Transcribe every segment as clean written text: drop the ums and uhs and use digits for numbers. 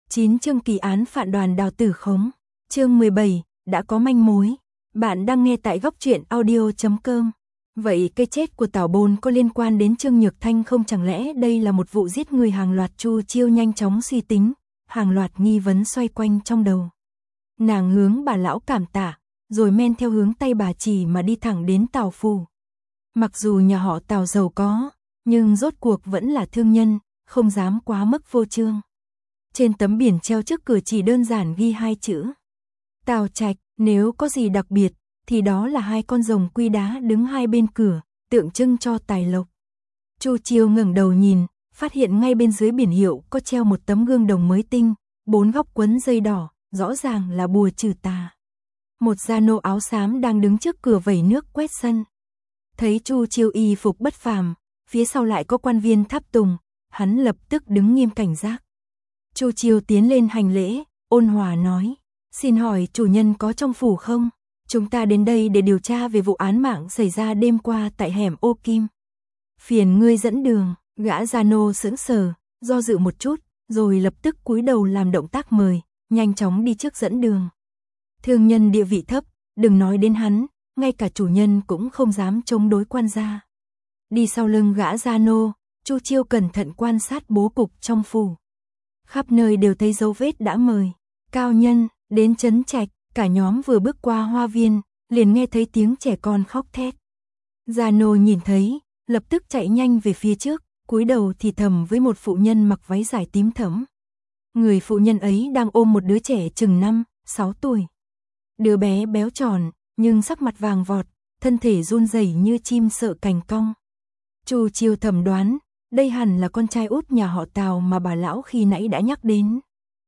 9 chương kỳ án phản đoàn Đào Tử Khống. Chương 17, đã có manh mối. Bạn đang nghe tại góc truyện audio.com. Vậy cái chết của Tào Bôn có liên quan đến Trương Nhược Thanh không? Chẳng lẽ đây là một vụ giết người hàng loạt? Chu Chiêu nhanh chóng suy tính, hàng loạt nghi vấn xoay quanh trong đầu. Nàng hướng bà lão cảm tạ, rồi men theo hướng tay bà chỉ mà đi thẳng đến Tào phủ. Mặc dù nhà họ Tào giàu có, nhưng rốt cuộc vẫn là thương nhân, không dám quá mức vô trương. Trên tấm biển treo trước cửa chỉ đơn giản ghi 2 chữ Tào Trạch. Nếu có gì đặc biệt thì đó là 2 con rồng quy đá đứng hai bên cửa, tượng trưng cho tài lộc. Chu Chiêu ngẩng đầu nhìn, phát hiện ngay bên dưới biển hiệu có treo một tấm gương đồng mới tinh, 4 góc quấn dây đỏ, rõ ràng là bùa trừ tà. Một gia nô áo xám đang đứng trước cửa vẩy nước quét sân. Thấy Chu Chiêu y phục bất phàm, phía sau lại có quan viên tháp tùng, hắn lập tức đứng nghiêm cảnh giác. Chu Chiêu tiến lên hành lễ, ôn hòa nói: "Xin hỏi chủ nhân có trong phủ không? Chúng ta đến đây để điều tra về vụ án mạng xảy ra đêm qua tại hẻm Ô Kim. Phiền ngươi dẫn đường." Gã gia nô sững sờ, do dự một chút, rồi lập tức cúi đầu làm động tác mời, nhanh chóng đi trước dẫn đường. Thương nhân địa vị thấp, đừng nói đến hắn, ngay cả chủ nhân cũng không dám chống đối quan gia. Đi sau lưng gã gia nô, Chu Chiêu cẩn thận quan sát bố cục trong phủ. Khắp nơi đều thấy dấu vết đã mời cao nhân đến trấn trạch. Cả nhóm vừa bước qua hoa viên, liền nghe thấy tiếng trẻ con khóc thét. Gia nô nhìn thấy, lập tức chạy nhanh về phía trước, cúi đầu thì thầm với một phụ nhân mặc váy dài tím thẫm. Người phụ nhân ấy đang ôm một đứa trẻ chừng 5-6 tuổi. Đứa bé béo tròn, nhưng sắc mặt vàng vọt, thân thể run rẩy như chim sợ cành cong. Chu Chiêu thầm đoán, đây hẳn là con trai út nhà họ Tào mà bà lão khi nãy đã nhắc đến.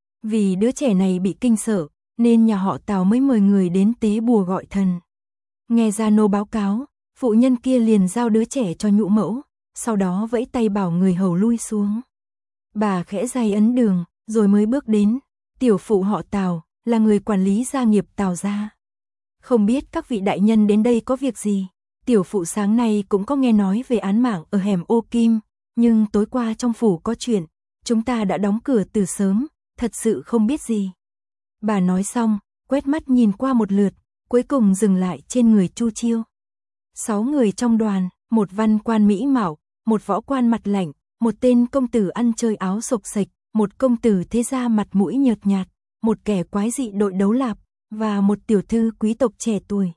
Vì đứa trẻ này bị kinh sợ, nên nhà họ Tào mới mời người đến tế bùa gọi thần. Nghe gia nô báo cáo, phụ nhân kia liền giao đứa trẻ cho nhũ mẫu, sau đó vẫy tay bảo người hầu lui xuống. Bà khẽ day ấn đường, rồi mới bước đến. Tiểu phụ họ Tào, là người quản lý gia nghiệp Tào gia. Không biết các vị đại nhân đến đây có việc gì? Tiểu phụ sáng nay cũng có nghe nói về án mạng ở hẻm Ô Kim, nhưng tối qua trong phủ có chuyện, chúng ta đã đóng cửa từ sớm, thật sự không biết gì. Bà nói xong, quét mắt nhìn qua một lượt, cuối cùng dừng lại trên người Chu Chiêu. 6 người trong đoàn, một văn quan mỹ mạo, một võ quan mặt lạnh, một tên công tử ăn chơi áo xộc xệch, một công tử thế gia mặt mũi nhợt nhạt, một kẻ quái dị đội đấu lạp, và một tiểu thư quý tộc trẻ tuổi.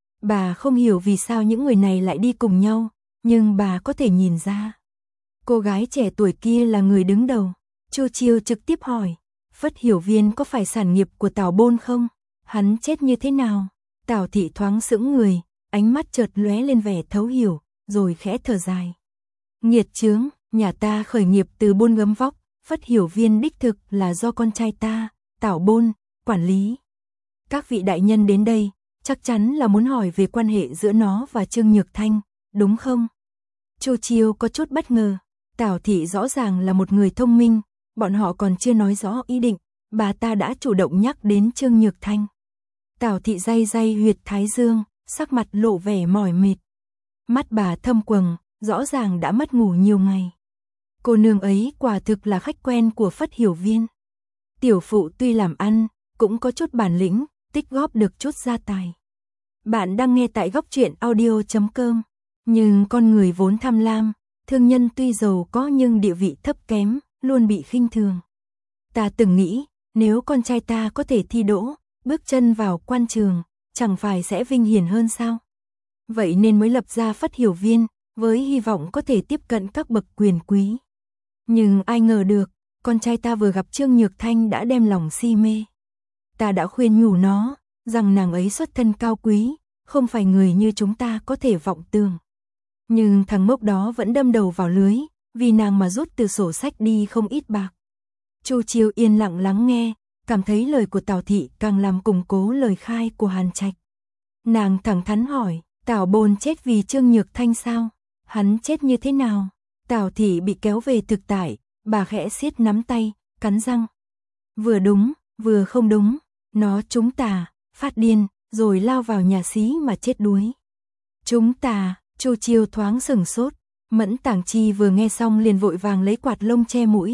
Bà không hiểu vì sao những người này lại đi cùng nhau, nhưng bà có thể nhìn ra. Cô gái trẻ tuổi kia là người đứng đầu. Chu Chiêu trực tiếp hỏi: Phất Hiểu Viên có phải sản nghiệp của Tào Bôn không? Hắn chết như thế nào? Tào thị thoáng sững người, ánh mắt chợt lóe lên vẻ thấu hiểu, rồi khẽ thở dài. Nghiệt chướng, nhà ta khởi nghiệp từ buôn gấm vóc, Phất Hiểu Viên đích thực là do con trai ta, Tào Bôn, quản lý. Các vị đại nhân đến đây, chắc chắn là muốn hỏi về quan hệ giữa nó và Trương Nhược Thanh, đúng không? Chu Chiêu có chút bất ngờ, Tào thị rõ ràng là một người thông minh. Bọn họ còn chưa nói rõ ý định, bà ta đã chủ động nhắc đến Trương Nhược Thanh. Tào thị day huyệt thái dương, sắc mặt lộ vẻ mỏi mệt. Mắt bà thâm quầng, rõ ràng đã mất ngủ nhiều ngày. Cô nương ấy quả thực là khách quen của Phất Hiểu Viên. Tiểu phụ tuy làm ăn, cũng có chút bản lĩnh, tích góp được chút gia tài. Bạn đang nghe tại góc truyện audio.com. Nhưng con người vốn tham lam, thương nhân tuy giàu có nhưng địa vị thấp kém, luôn bị khinh thường. Ta từng nghĩ, nếu con trai ta có thể thi đỗ, bước chân vào quan trường, chẳng phải sẽ vinh hiển hơn sao? Vậy nên mới lập ra Phất Hiểu Viên, với hy vọng có thể tiếp cận các bậc quyền quý. Nhưng ai ngờ được, con trai ta vừa gặp Trương Nhược Thanh đã đem lòng si mê. Ta đã khuyên nhủ nó, rằng nàng ấy xuất thân cao quý, không phải người như chúng ta có thể vọng tưởng. Nhưng thằng ngốc đó vẫn đâm đầu vào lưới, vì nàng mà rút từ sổ sách đi không ít bạc. Chu Chiêu yên lặng lắng nghe, cảm thấy lời của Tào thị càng làm củng cố lời khai của Hàn Trạch. Nàng thẳng thắn hỏi: Tào Bôn chết vì Trương Nhược Thanh sao? Hắn chết như thế nào? Tào thị bị kéo về thực tại, bà khẽ siết nắm tay, cắn răng. Vừa đúng, vừa không đúng, nó trúng tà, phát điên, rồi lao vào nhà xí mà chết đuối. Trúng tà? Chu Chiêu thoáng sửng sốt. Mẫn Tàng Chi vừa nghe xong liền vội vàng lấy quạt lông che mũi,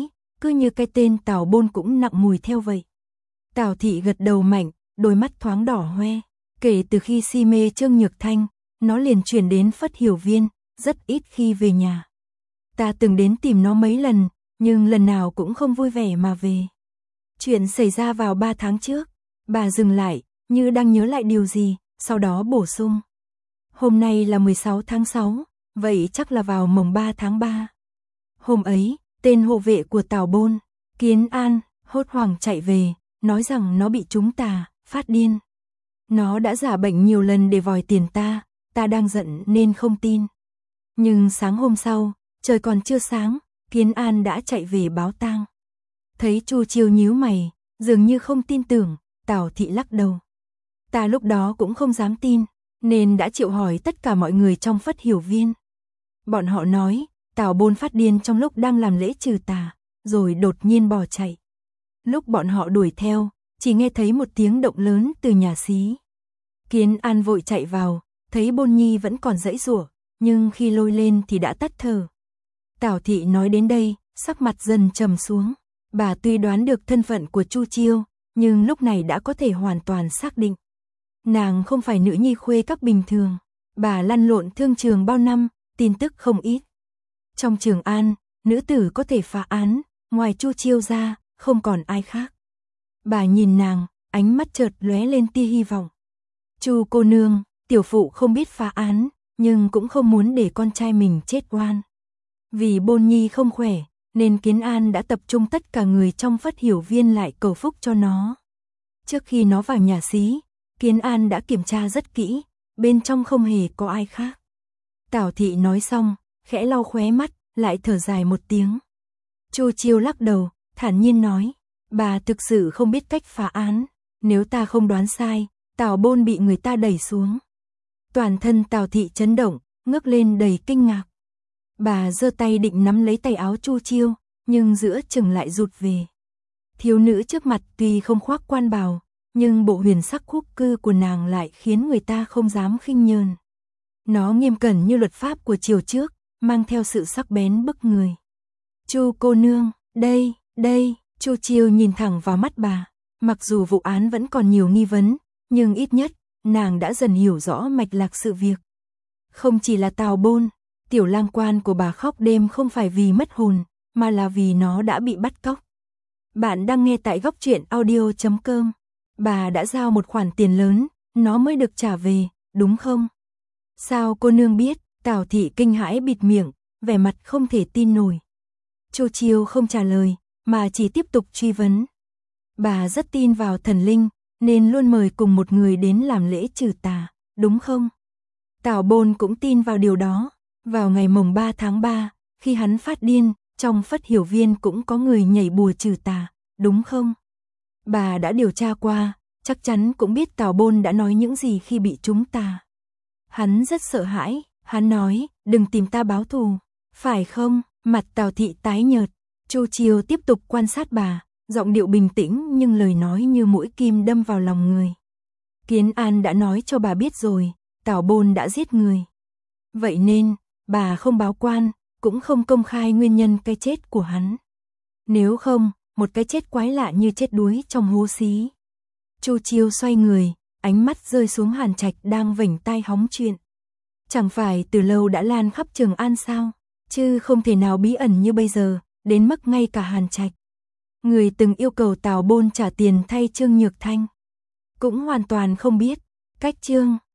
cứ như cái tên Tào Bôn cũng nặng mùi theo vậy. Tào thị gật đầu mạnh, đôi mắt thoáng đỏ hoe. Kể từ khi si mê Trương Nhược Thanh, nó liền chuyển đến Phất Hiểu Viên, rất ít khi về nhà. Ta từng đến tìm nó mấy lần, nhưng lần nào cũng không vui vẻ mà về. Chuyện xảy ra vào 3 tháng trước. Bà dừng lại, như đang nhớ lại điều gì, sau đó bổ sung. Hôm nay là 16 tháng 6, vậy chắc là vào mồng 3 tháng 3. Hôm ấy, tên hộ vệ của Tào Bôn, Kiến An, hốt hoảng chạy về, nói rằng nó bị trúng tà, phát điên. Nó đã giả bệnh nhiều lần để vòi tiền ta đang giận nên không tin. Nhưng sáng hôm sau, trời còn chưa sáng, Kiến An đã chạy về báo tang. Thấy Chu Chiêu nhíu mày, dường như không tin tưởng, Tào thị lắc đầu. Ta lúc đó cũng không dám tin, nên đã triệu hỏi tất cả mọi người trong Phất Hiểu Viên. Bọn họ nói, Tào Bôn phát điên trong lúc đang làm lễ trừ tà, rồi đột nhiên bỏ chạy. Lúc bọn họ đuổi theo, chỉ nghe thấy một tiếng động lớn từ nhà xí. Kiến An vội chạy vào, thấy Bôn Nhi vẫn còn giãy giụa, nhưng khi lôi lên thì đã tắt thở. Tào thị nói đến đây, sắc mặt dần trầm xuống. Bà tuy đoán được thân phận của Chu Chiêu, nhưng lúc này đã có thể hoàn toàn xác định. Nàng không phải nữ nhi khuê các bình thường. Bà lăn lộn thương trường bao năm, tin tức không ít. Trong Trường An, nữ tử có thể phá án, ngoài Chu Chiêu ra, không còn ai khác. Bà nhìn nàng, ánh mắt chợt lóe lên tia hy vọng. Chu cô nương, tiểu phụ không biết phá án, nhưng cũng không muốn để con trai mình chết oan. Vì Bôn Nhi không khỏe, nên Kiến An đã tập trung tất cả người trong Phất Hiểu Viên lại cầu phúc cho nó. Trước khi nó vào nhà xí, Kiến An đã kiểm tra rất kỹ, bên trong không hề có ai khác. Tào thị nói xong, khẽ lau khóe mắt, lại thở dài một tiếng. Chu Chiêu lắc đầu, thản nhiên nói, bà thực sự không biết cách phá án, nếu ta không đoán sai, Tào Bôn bị người ta đẩy xuống. Toàn thân Tào thị chấn động, ngước lên đầy kinh ngạc. Bà giơ tay định nắm lấy tay áo Chu Chiêu, nhưng giữa chừng lại rụt về. Thiếu nữ trước mặt tuy không khoác quan bào, nhưng bộ huyền sắc khúc cư của nàng lại khiến người ta không dám khinh nhờn. Nó nghiêm cẩn như luật pháp của triều trước, mang theo sự sắc bén bức người. Chu cô nương, đây, Chu Chiêu nhìn thẳng vào mắt bà. Mặc dù vụ án vẫn còn nhiều nghi vấn, nhưng ít nhất, nàng đã dần hiểu rõ mạch lạc sự việc. Không chỉ là Tào Bôn, tiểu lang quan của bà khóc đêm không phải vì mất hồn, mà là vì nó đã bị bắt cóc. Bạn đang nghe tại Góc Truyện Audio.com. Bà đã giao một khoản tiền lớn, nó mới được trả về, đúng không? Sao cô nương biết? Tào thị kinh hãi bịt miệng, vẻ mặt không thể tin nổi. Chu Chiêu không trả lời, mà chỉ tiếp tục truy vấn. Bà rất tin vào thần linh, nên luôn mời cùng một người đến làm lễ trừ tà, đúng không? Tào Bôn cũng tin vào điều đó. Vào ngày mồng 3 tháng 3, khi hắn phát điên, trong Phất Hiểu Viên cũng có người nhảy bùa trừ tà, đúng không? Bà đã điều tra qua, chắc chắn cũng biết Tào Bôn đã nói những gì khi bị trúng tà. Hắn rất sợ hãi, hắn nói, đừng tìm ta báo thù, phải không? Mặt Tào thị tái nhợt. Chu Chiêu tiếp tục quan sát bà, giọng điệu bình tĩnh nhưng lời nói như mũi kim đâm vào lòng người. Kiến An đã nói cho bà biết rồi, Tào Bôn đã giết người. Vậy nên, bà không báo quan, cũng không công khai nguyên nhân cái chết của hắn. Nếu không, một cái chết quái lạ như chết đuối trong hố xí. Chu Chiêu xoay người, ánh mắt rơi xuống Hàn Trạch đang vểnh tai hóng chuyện. Chẳng phải từ lâu đã lan khắp Trường An sao, chứ không thể nào bí ẩn như bây giờ, đến mức ngay cả Hàn Trạch, người từng yêu cầu Tào Bôn trả tiền thay Trương Nhược Thanh, cũng hoàn toàn không biết. Cách Trương